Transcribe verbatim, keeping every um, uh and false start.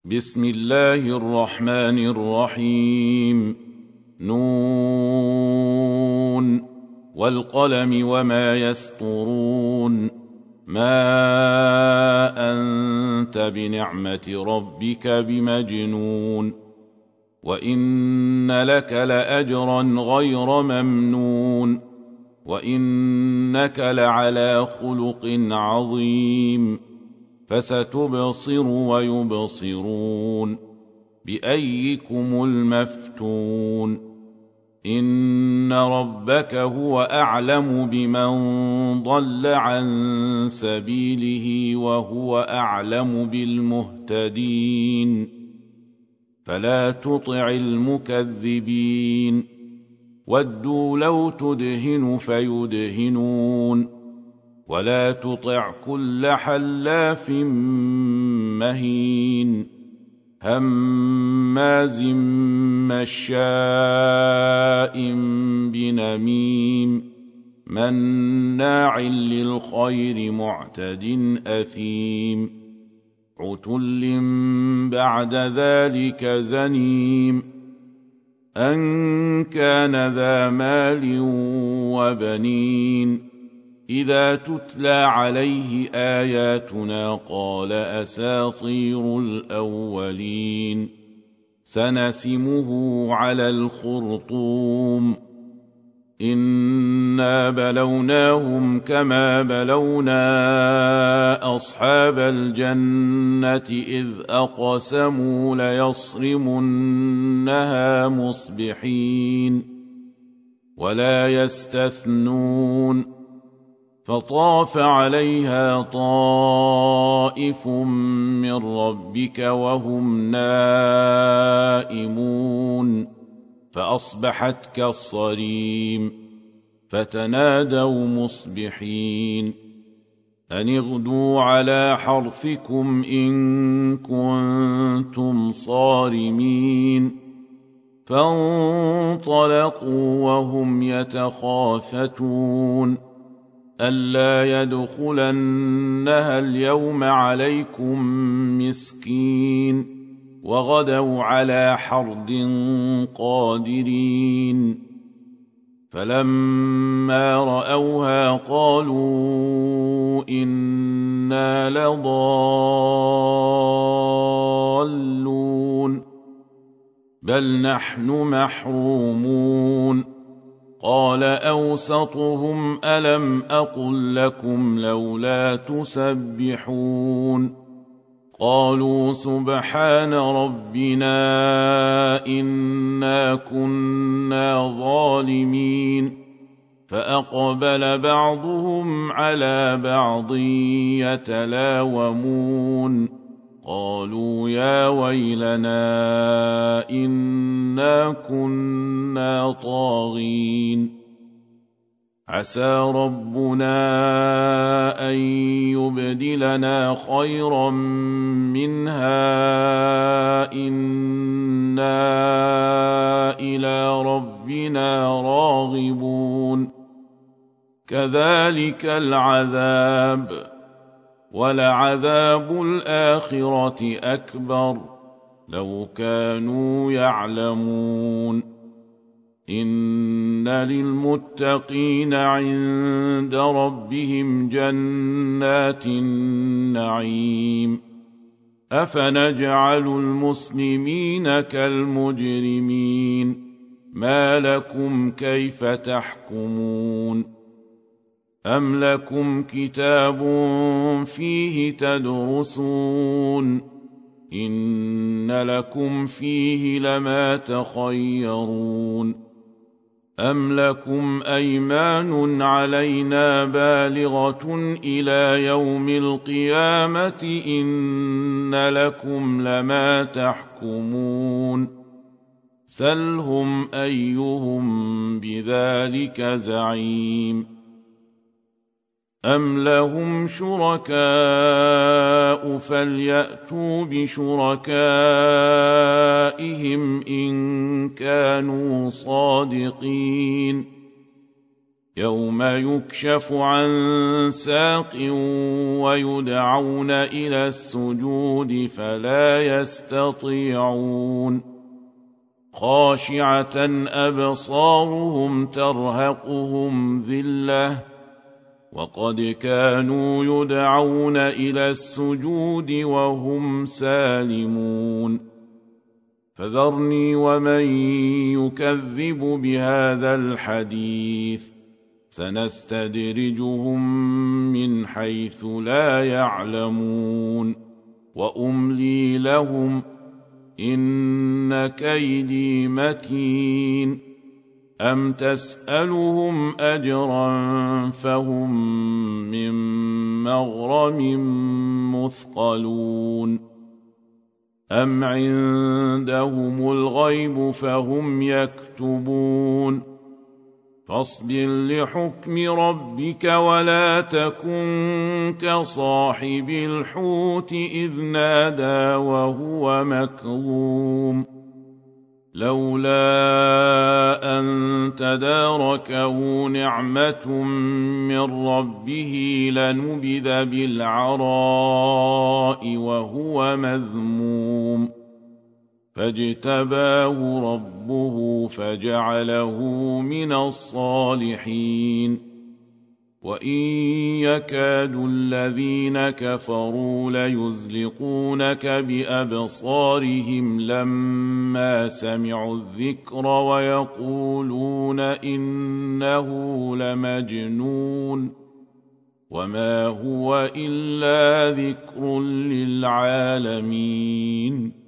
بسم الله الرحمن الرحيم. نون والقلم وما يسطرون. ما أنت بنعمة ربك بمجنون، وإن لك لأجرا غير ممنون، وإنك لعلى خلق عظيم. فستبصر ويبصرون بأيكم المفتون. إن ربك هو أعلم بمن ضل عن سبيله وهو أعلم بالمهتدين. فلا تطع المكذبين، ودوا لو تدهن فيدهنون. ولا تطع كل حلاف مهين، هماز مشاء بنميم، مناع للخير معتد أثيم، عتل بعد ذلك زنيم، أن كان ذا مال وبنين. إذا تتلى عليه آياتنا قال أساطير الأولين. سنسمه على الخرطوم. إنا بلوناهم كما بلونا أصحاب الجنة إذ أقسموا ليصرمنها مصبحين ولا يستثنون. فطاف عليها طائف من ربك وهم نائمون، فأصبحت كالصريم. فتنادوا مصبحين أن اغدوا على حرثكم إن كنتم صارمين. فانطلقوا وهم يتخافتون ألا يدخلنها اليوم عليكم مسكين، وغدوا على حرد قادرين. فلما رأوها قالوا إنا لضالون بل نحن محرومون. قال أوسطهم ألم أقل لكم لولا تسبحون. قالوا سبحان ربنا إنا كنا ظالمين. فأقبل بعضهم على بعض يتلاومون قالوا يا ويلنا إنا كنا طاغين. عسى ربنا أن يبدلنا خيرا منها إنا إلى ربنا راغبون. كذلك العذاب، ولعذاب الآخرة أكبر لو كانوا يعلمون. إن للمتقين عند ربهم جنات النعيم. أفنجعل المسلمين كالمجرمين؟ ما لكم كيف تحكمون؟ أم لكم كتاب فيه تدرسون؟ إن لكم فيه لما تخيرون. أم لكم أيمان علينا بالغة إلى يوم القيامة إن لكم لما تحكمون. سلهم أيهم بذلك زعيم. أم لهم شركاء فليأتوا بشركائهم إن كانوا صادقين. يوم يكشف عن ساق ويدعون إلى السجود فلا يستطيعون خاشعة أبصارهم ترهقهم ذلة وقد كانوا يدعون إلى السجود وهم سالمون فذرني ومن يكذب بهذا الحديث سنستدرجهم من حيث لا يعلمون وأملي لهم إن كيدي متين أم تسألهم أجرا فهم من مغرم مثقلون أم عندهم الغيب فهم يكتبون فاصبر لحكم ربك ولا تكن كصاحب الحوت إذ نادى وهو مكظوم لولا أن تداركه نعمة من ربه لنبذ بالعراء وهو مذموم فاجتباه ربه فجعله من الصالحين وإن يكاد الذين كفروا ليزلقونك بأبصارهم لما سمعوا الذكر ويقولون إنه لمجنون وما هو إلا ذكر للعالمين